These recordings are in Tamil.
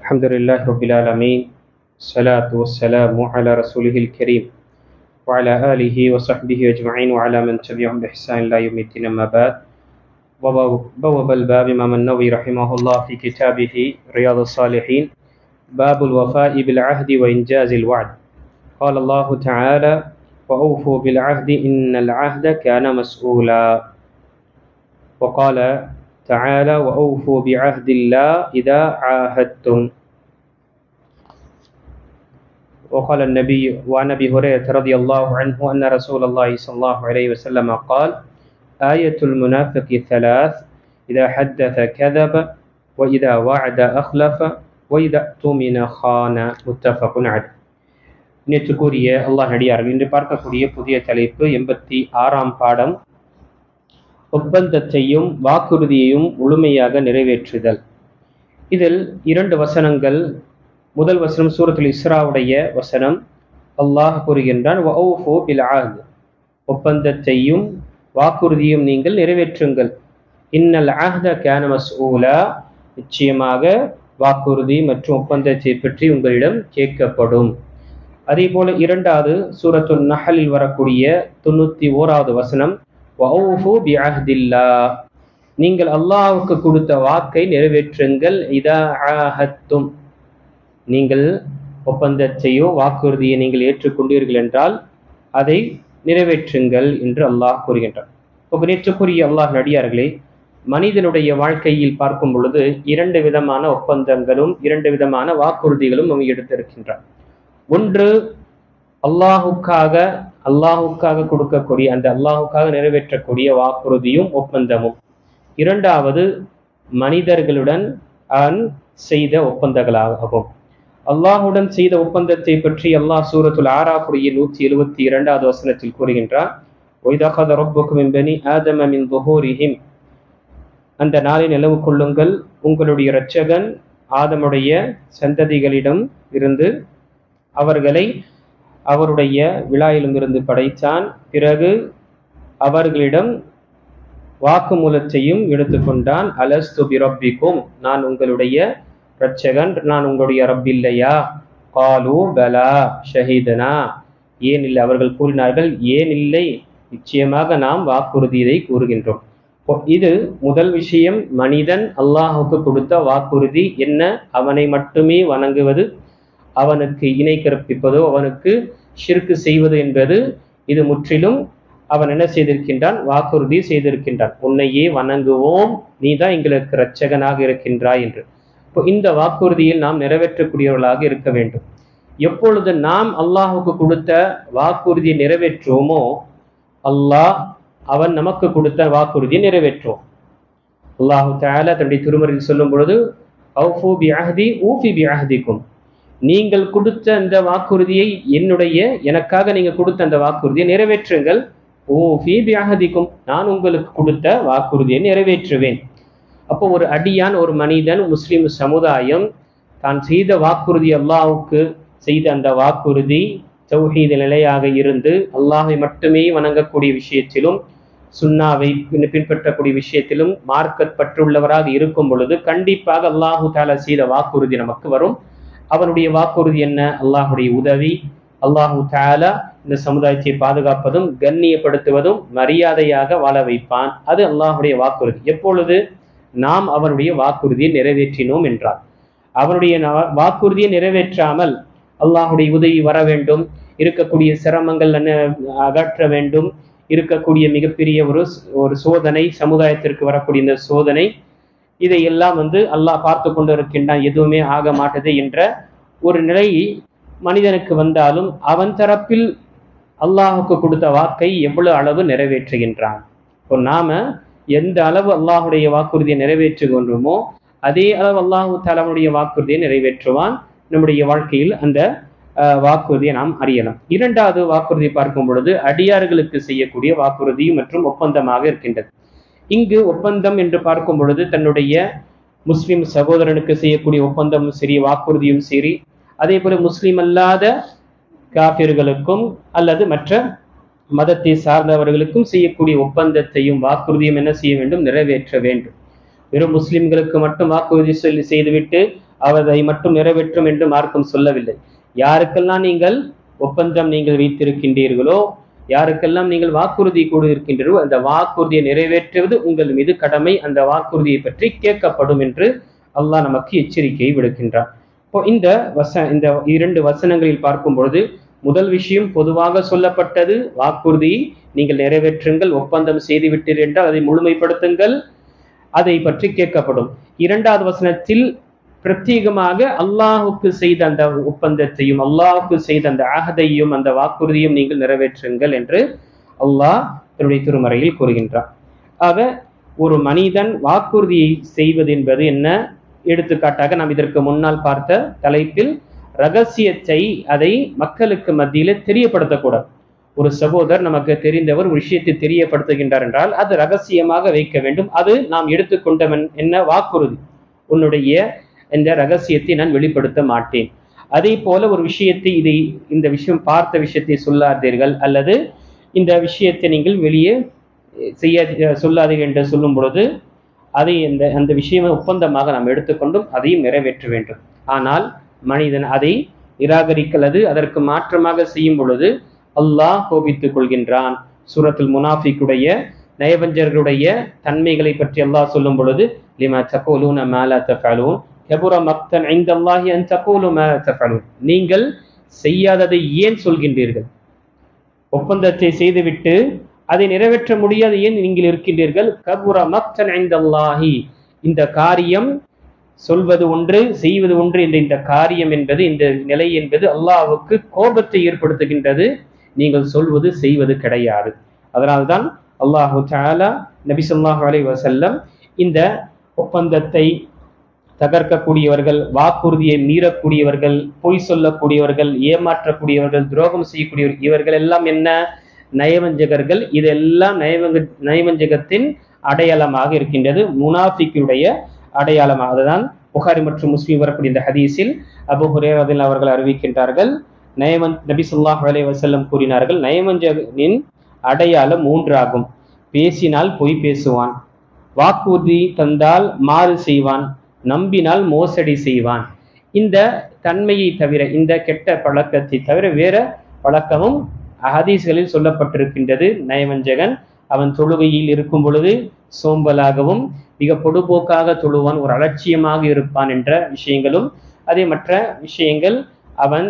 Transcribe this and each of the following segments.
الحمد لله رب العالمين. الصلاة والسلام على رسوله الكريم وعلى آله وصحبه أجمعين وعلى من تبعهم بإحسان إلى يوم الدين. أما بعد. بوب الباب إمام النووي رحمه الله في كتابه رياض الصالحين باب الوفاء بالعهد وإنجاز الوعد. قال الله تعالى: وأوفوا بالعهد إن العهد كان مسؤولا. وقال تعالى: وأوفوا بعهد الله إذا عاهدتم. وقال النبي وعن أبي هريرة رضي الله عنه أن رسول الله صلى الله عليه وسلم قال: آية المنافق ثلاث: إذا حدث كذب وإذا وعد أخلف وإذا اؤتمن خان. متفق عليه. நேற்றுக்குரிய அல்லாஹ் நடிகார்கள் இன்று பார்க்கக்கூடிய புதிய தலைப்பு 86ஆம் பாடம், ஒப்பந்தத்தையும் வாக்குறுதியையும் முழுமையாக நிறைவேற்றுதல். இதில் 2 வசனங்கள். முதல் வசனம் சூரத்துல் இஸ்ராவுடைய வசனம். அல்லாஹ் கூறுகின்றான், வஅூஃபு பில் அஹ்த், ஒப்பந்தத்தையும் வாக்குறுதியும் நீங்கள் நிறைவேற்றுங்கள். இன்னல் அஹ்த கான மஸ்ஊலா, நிச்சயமாக வாக்குறுதி மற்றும் ஒப்பந்தத்தை பற்றி உங்களிடம் கேட்கப்படும். அதே போல 2வது சூரத்துல் நஹலில் வரக்கூடிய 91வது வசனம், வஅூஃபு பிஅஹ்தில்லாஹ், நீங்கள் அல்லாஹ்வுக்கு கொடுத்த வாக்கை நிறைவேற்றுங்கள். இதா ஆஹத்தும், நீங்கள் ஒப்பந்தத்தையோ வாக்குறுதியை நீங்கள் ஏற்றுக்கொண்டீர்கள் என்றால் அதை நிறைவேற்றுங்கள் என்று அல்லாஹ் கூறுகின்றார். நேற்றுக்குரிய அல்லாஹ் நடிகார்களே, மனிதனுடைய வாழ்க்கையில் பார்க்கும் பொழுது 2 விதமான ஒப்பந்தங்களும் 2 விதமான வாக்குறுதிகளும் நம்ம எடுத்திருக்கின்றார். ஒன்று அல்லாஹுக்காக கொடுக்கக்கூடிய, அந்த அல்லாஹுக்காக நிறைவேற்றக்கூடிய வாக்குறுதியும் ஒப்பந்தமும். 2வது மனிதர்களுடன் செய்த ஒப்பந்தங்களாகும். அல்லாஹுடன் செய்த ஒப்பந்தத்தை பற்றி அல்லாஹ் சூரத்துல் ஆராஃபுடைய 172வது வசனத்தில் கூறுகின்றார், وَإِذْ أَخَذَ رَبُّكُم مِّن بَنِي آدَمَ مِن ظُهُورِهِمْ, அந்த நாளை நினைவு கொள்ளுங்கள், உங்களுடைய இரட்சகன் ஆதமுடைய சந்ததிகளிடம் இருந்து அவர்களை அவருடைய விழாயிலும் இருந்து படைத்தான். பிறகு அவர்களிடம் வாக்குமூலத்தையும் எடுத்துக்கொண்டான். அலஸ்து பிரப்பிக்கும், நான் உங்களுடைய இரட்சகன், நான் உங்களுடைய ரப் இல்லையா? காலு பலா ஷஹீதனா, ஏன் இல்லை? அவர்கள் கூறினார்கள், ஏன் இல்லை, நிச்சயமாக நாம் வாக்குறுதியை கூறுகின்றோம். இது முதல் விஷயம். மனிதன் அல்லாஹுக்கு கொடுத்த வாக்குறுதி என்ன? அவனை மட்டுமே வணங்குவது, அவனுக்கு இணை கற்பிப்பதோ அவனுக்கு ஷிர்க் செய்வது என்பது, இது முற்றிலும் அவன் என்ன செய்திருக்கின்றான்? வாக்குறுதி செய்திருக்கின்றான். உன்னையே வணங்குவோம், நீ தான் எங்களுக்கு இரட்சகனாக இருக்கின்றாய் என்று. இந்த வாக்குறுதியில் நாம் நிறைவேற்றக்கூடியவர்களாக இருக்க வேண்டும். எப்பொழுது நாம் அல்லாஹுக்கு கொடுத்த வாக்குறுதியை நிறைவேற்றுவோமோ, அல்லாஹ் அவன் நமக்கு கொடுத்த வாக்குறுதியை நிறைவேற்றுவோம். அல்லாஹு தஆலா தன்னுடைய திருமறையில் சொல்லும் பொழுது, அவ்ஃபு பிஅஹ்தி ஊஃபி பிஅஹ்திக்கும், நீங்கள் கொடுத்த அந்த வாக்குறுதியை, எனக்காக நீங்க கொடுத்த அந்த வாக்குறுதியை நிறைவேற்றுங்கள். ஊஃபி பிஅஹ்திக்கும், நான் உங்களுக்கு கொடுத்த வாக்குறுதியை நிறைவேற்றுவேன். அப்போ ஒரு அடியான், ஒரு மனிதன், முஸ்லிம் சமுதாயம் தான் செய்த வாக்குறுதி, அல்லாஹ்வுக்கு செய்த அந்த வாக்குறுதி தௌஹீத் நிலையாக இருந்து அல்லாஹை மட்டுமே வணங்கக்கூடிய விஷயத்திலும் சுன்னாவை பின்பற்றக்கூடிய விஷயத்திலும் மார்க்கப்பற்றுள்ளவராக இருக்கும் பொழுது கண்டிப்பாக அல்லாஹு தஆலா செய்த வாக்குறுதி நமக்கு வரும். அவனுடைய வாக்குறுதி என்ன? அல்லாஹுடைய உதவி. அல்லாஹு தஆலா இந்த சமுதாயத்தை பாதுகாப்பதும் கண்ணியப்படுத்துவதும் மரியாதையாக வாழ வைப்பான். அது அல்லாஹுடைய வாக்குறுதி. எப்பொழுது நாம் அவனுடைய வாக்குறுதியை நிறைவேற்றினோம் என்றால். அவனுடைய வாக்குறுதியை நிறைவேற்றாமல் அல்லாஹுடைய உதவி வர வேண்டும், இருக்கக்கூடிய சிரமங்கள் அகற்ற வேண்டும், இருக்கக்கூடிய மிகப்பெரிய ஒரு சோதனை, சமுதாயத்திற்கு வரக்கூடிய இந்த சோதனை, இதையெல்லாம் அல்லாஹ் பார்த்து கொண்டு இருக்கின்றான், எதுவுமே ஆக மாட்டது என்ற ஒரு நிலை மனிதனுக்கு வந்தாலும் அவன் தரப்பில் அல்லாஹுக்கு கொடுத்த வாக்கை எவ்வளவு அளவு நிறைவேற்றுகின்றான். இப்போ நாம எந்த அளவு அல்லாஹுடைய வாக்குறுதியை நிறைவேற்றுகின்றோமோ அதே அளவு அல்லாஹு தஆலாவுடைய வாக்குறுதியை நிறைவேற்றுவான். நம்முடைய வாழ்க்கையில் அந்த வாக்குறுதியை நாம் அறியலாம். 2வது வாக்குறுதி பார்க்கும் பொழுது அடியார்களுக்கு செய்யக்கூடிய வாக்குறுதி மற்றும் ஒப்பந்தமாக இருக்கின்றது. இங்கு ஒப்பந்தம் என்று பார்க்கும் பொழுது தன்னுடைய முஸ்லிம் சகோதரனுக்கு செய்யக்கூடிய ஒப்பந்தமும் சரி, வாக்குறுதியும் சரி, அதே போல முஸ்லிம் அல்லாத காபிர்களுக்கும் அல்லது மற்ற மதத்தை சார்ந்தவர்களுக்கும் செய்யக்கூடிய ஒப்பந்தத்தையும் வாக்குறுதியும் என்ன செய்ய வேண்டும்? நிறைவேற்ற வேண்டும். வெறும் முஸ்லிம்களுக்கு மட்டும் வாக்குறுதி செய்துவிட்டு அவரை மட்டும் நிறைவேற்றும் என்று மார்க்கம் சொல்லவில்லை. யாருக்கெல்லாம் நீங்கள் ஒப்பந்தம் நீங்கள் வைத்திருக்கின்றீர்களோ, யாருக்கெல்லாம் நீங்கள் வாக்குறுதி கூறியிருக்கின்றீர்களோ, அந்த வாக்குறுதியை நிறைவேற்றுவது உங்கள் மீது கடமை. அந்த வாக்குறுதியை பற்றி கேட்கப்படும் என்று அல்லாஹ் நமக்கு எச்சரிக்கையை விடுக்கின்றார். இப்போ இந்த இரண்டு வசனங்களில் பார்க்கும் பொழுது முதல் விஷயம் பொதுவாக சொல்லப்பட்டது, வாக்குறுதி நீங்கள் நிறைவேற்றுங்கள், ஒப்பந்தம் செய்து விட்டீர்கள் என்றால் அதை முழுமைப்படுத்துங்கள், அதை பற்றி கேட்கப்படும். இரண்டாவது வசனத்தில் பிரத்யேகமாக அல்லாஹுக்கு செய்த அந்த ஒப்பந்தத்தையும் அல்லாஹுக்கு செய்த அந்த அஹதையும் அந்த வாக்குறுதியும் நீங்கள் நிறைவேற்றுங்கள் என்று அல்லாஹ் தன்னுடைய திருமறையில் கூறுகின்றார். ஆக ஒரு மனிதன் வாக்குறுதியை செய்வது என்பது என்ன? எடுத்துக்காட்டாக நாம் இதற்கு முன்னால் பார்த்த தலைப்பில் ரகசியத்தை அதை மக்களுக்கு மத்தியில தெரியப்படுத்தக்கூடாது. ஒரு சகோதரர் நமக்கு தெரிந்தவர் ஒரு விஷயத்தை தெரியப்படுத்துகின்றார் என்றால் அது ரகசியமாக வைக்க வேண்டும். அது நாம் எடுத்துக்கொண்டவன் என்ன வாக்குறுதி, உன்னுடைய இந்த ரகசியத்தை நான் வெளிப்படுத்த மாட்டேன். அதே போல ஒரு விஷயத்தை இந்த விஷயம் பார்த்த விஷயத்தை சொல்லாதீர்கள், அல்லது இந்த விஷயத்தை நீங்கள் வெளியே சொல்லாதீர்கள் என்று சொல்லும் பொழுது அதை அந்த விஷயமே ஒப்பந்தமாக நாம் எடுத்துக்கொண்டும் அதையும் நிறைவேற்ற வேண்டும். ஆனால் மனிதன் அதை நிராகரிக்கலது அதற்கு மாற்றமாக செய்யும் பொழுது அல்லாஹ் கோபித்துக் கொள்கின்றான். சூரத்துல் முனாஃபிக்குடைய நயவஞ்சர்களுடைய தன்மைகளை பற்றி அல்லாஹ் சொல்லும் பொழுது லிமா தகூலூன மா லா தஃஅலூன் கபுர மக்தன் இன்தல்லாஹி அன் தகூலு மா லா தஃஅலூன். நீங்கள் செய்யாததை ஏன் சொல்கின்றீர்கள்? ஒப்பந்தத்தை செய்துவிட்டு அதை நிறைவேற்ற முடியாது ஏன் நீங்கள் இருக்கின்றீர்கள்? கபுர மக்தன் இன்தல்லாஹி, இந்த காரியம் சொல்வது ஒன்று செய்வது ஒன்று என்ற இந்த காரியம் என்பது, இந்த நிலை என்பது அல்லாஹ்வுக்கு கோபத்தை ஏற்படுத்துகின்றது. நீங்கள் சொல்வது செய்வது கிடையாது. அதனால்தான் அல்லாஹு தஆலா நபி ஸல்லல்லாஹு அலைஹி வஸல்லம் இந்த ஒப்பந்தத்தை தகர்க்கக்கூடியவர்கள், வாக்குறுதியை மீறக்கூடியவர்கள், பொய் சொல்லக்கூடியவர்கள், ஏமாற்றக்கூடியவர்கள், துரோகம் செய்யக்கூடியவர்கள், இவர்கள் எல்லாம் என்ன? நயவஞ்சகர்கள். இதெல்லாம் நயவஞ்சகத்தின் அடையாளமாக இருக்கின்றது, முனாஃபிக்குடைய அடையாளமாக. அதுதான் புகாரி மற்றும் முஸ்லிம் வரக்கூடிய இந்த ஹதீஸில் அபூ ஹுரைரா ரலியல்லாஹு அவர்கள் அறிவிக்கின்றார்கள், நபி ஸல்லல்லாஹு அலைஹி வஸல்லம் கூறினார்கள், நயவஞ்சகனின் அடையாளம் 3 ஆகும். பேசினால் பொய் பேசுவான், வாக்குறுதி தந்தால் மாறு செய்வான், நம்பினால் மோசடி செய்வான். இந்த தன்மையை தவிர, இந்த கெட்ட பழக்கத்தை தவிர வேற பழக்கமும் ஹதீஸ்களில் சொல்லப்பட்டிருக்கின்றது. நயவஞ்சகன் அவன் தொழுகையில் இருக்கும் பொழுது சோம்பலாகவும் மிக பொடுபோக்காக தொழுவான், ஒரு அலட்சியமாக இருப்பான் என்ற விஷயங்களும், அதே மற்ற விஷயங்கள் அவன்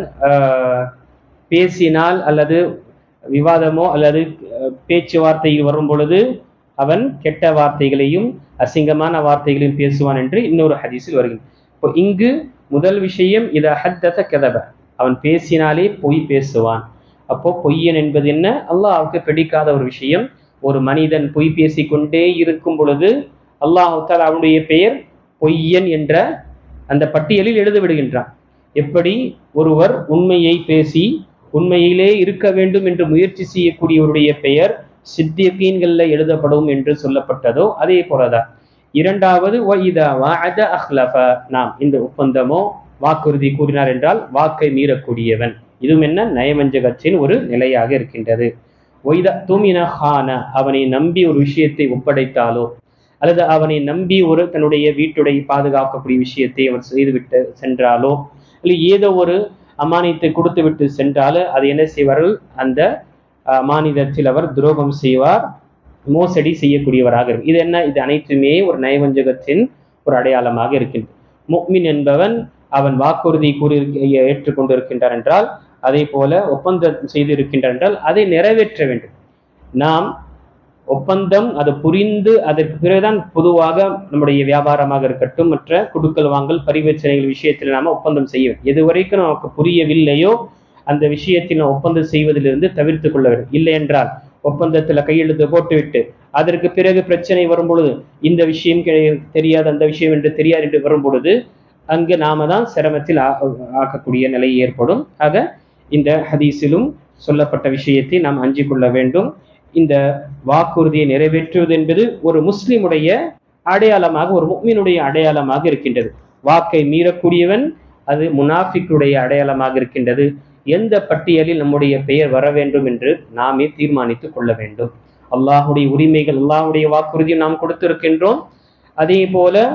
பேசினால் அல்லது விவாதமோ அல்லது பேச்சுவார்த்தையில் வரும் பொழுது அவன் கெட்ட வார்த்தைகளையும் அசிங்கமான வார்த்தைகளையும் பேசுவான் என்று இன்னொரு ஹதீஸில் வருகிறது. இப்போ இங்கு முதல் விஷயம் இத ஹத்தத கதப, அவன் பேசினாலே பொய் பேசுவான். அப்போ பொய்யன் என்பது என்ன? அல்லாஹ்வுக்கு பிடிக்காத ஒரு விஷயம். ஒரு மனிதன் பொய் பேசிக்கொண்டே இருக்கும் பொழுது அல்லாஹ் தஆலா அவனுடைய பெயர் பொய்யன் என்ற அந்த பட்டியலில் எழுத விடுகின்றான். எப்படி ஒருவர் உண்மையை பேசி உண்மையிலே இருக்க வேண்டும் என்று முயற்சி செய்யக்கூடியவருடைய பெயர் சித்திகீன்கள்ல எழுதப்படும் என்று சொல்லப்பட்டதோ அதே போலதான். இரண்டாவது வஇதா வஅத அஹ்லஃப, நாம் இந்த ஒப்பந்தமோ வாக்குறுதி கூறினார் என்றால் வாக்கை மீறக்கூடியவன். இதுவும் என்ன? நயவஞ்சகத்தின் ஒரு நிலையாக இருக்கின்றது. ஒய்தா துமின ஹான, அவனை நம்பி ஒரு விஷயத்தை ஒப்படைத்தாலோ அல்லது அவனை நம்பி ஒரு தன்னுடைய வீட்டுடைய பாதுகாக்கக்கூடிய விஷயத்தை அவர் செய்துவிட்டு சென்றாலோ, அல்லது ஏதோ ஒரு அமானியத்தை கொடுத்து விட்டு சென்றாலோ அதை என்ன செய்வார்கள்? அந்த அமானிதத்தில் அவர் துரோகம் செய்வார், மோசடி செய்யக்கூடியவராக இருக்கும். இது என்ன? இது அனைத்துமே ஒரு நயவஞ்சகத்தின் ஒரு அடையாளமாக இருக்கின்றது. முஃமின் என்பவன் அவன் வாக்குறுதி கூறி ஏற்றுக்கொண்டிருக்கின்றார் என்றால், அதே போல ஒப்பந்தம் செய்து இருக்கின்றார் என்றால் அதை நிறைவேற்ற வேண்டும். நாம் ஒப்பந்தம் அது புரிந்து அதற்கு பிறகுதான் பொதுவாக நம்முடைய வியாபாரமாக இருக்கட்டும், மற்ற குடுக்கல் வாங்கல் பரிவர்த்தனைகள் விஷயத்தில் நாம ஒப்பந்தம் செய்ய வேண்டும். எதுவரைக்கும் நமக்கு புரியவில்லையோ அந்த விஷயத்தில் நாம் ஒப்பந்தம் செய்வதிலிருந்து தவிர்த்து கொள்ள வேண்டும். இல்லை என்றால் ஒப்பந்தத்துல கையெழுத்து போட்டுவிட்டு அதற்கு பிறகு பிரச்சனை வரும் பொழுது இந்த விஷயம் தெரியாது, அந்த விஷயம் என்று தெரியாது என்று வரும் பொழுது அங்கு நாம தான் சிரமத்தில் ஆக்கக்கூடிய நிலை ஏற்படும். ஆக இந்த ஹதீஸிலும் சொல்லப்பட்ட விஷயத்தை நாம் அஞ்சிக் கொள்ள வேண்டும். இந்த வாக்குறுதியை நிறைவேற்றுவது என்பது ஒரு முஸ்லிமுடைய அடையாளமாக, ஒரு முஃமினுடைய அடையாளமாக இருக்கின்றது. வாக்கை மீறக்கூடியவன் அது முனாஃபிக்குடைய அடையாளமாக இருக்கின்றது. எந்த பட்டியலில் நம்முடைய பெயர் வர வேண்டும் என்று நாமே தீர்மானித்துக் கொள்ள வேண்டும். அல்லாஹுடைய உரிமைகள், அல்லாஹுடைய வாக்குறுதியை நாம் கொடுத்திருக்கின்றோம். அதே போல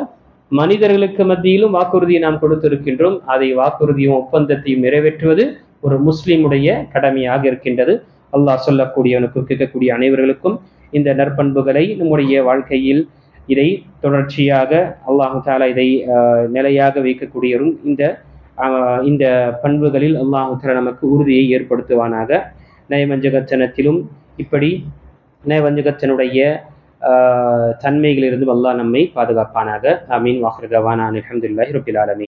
மனிதர்களுக்கு மத்தியிலும் வாக்குறுதியை நாம் கொடுத்திருக்கின்றோம். அதை வாக்குறுதியும் ஒப்பந்தத்தையும் நிறைவேற்றுவது ஒரு முஸ்லிமுடைய கடமையாக இருக்கின்றது. அல்லாஹ் சொல்லக்கூடியவனுக்கும் கேட்கக்கூடிய அனைவர்களுக்கும் இந்த நற்பண்புகளை நம்முடைய வாழ்க்கையில் இதை தொடர்ச்சியாக அல்லாஹு தாலா இதை நிலையாக வைக்கக்கூடியவரும் இந்த பண்புகளில் அல்லாஹு தாலா நமக்கு உறுதியை ஏற்படுத்துவானாக. நயவஞ்சகத்தனத்திலும் இப்படி நயவஞ்சகத்தனுடைய தன்மைகளிலிருந்து அல்லாஹ் நம்மை பாதுகாப்பானாக. ஆமீன். வாஹிர் தவானா அல்ஹம்துலில்லாஹி ரப்பில் ஆலமீன்.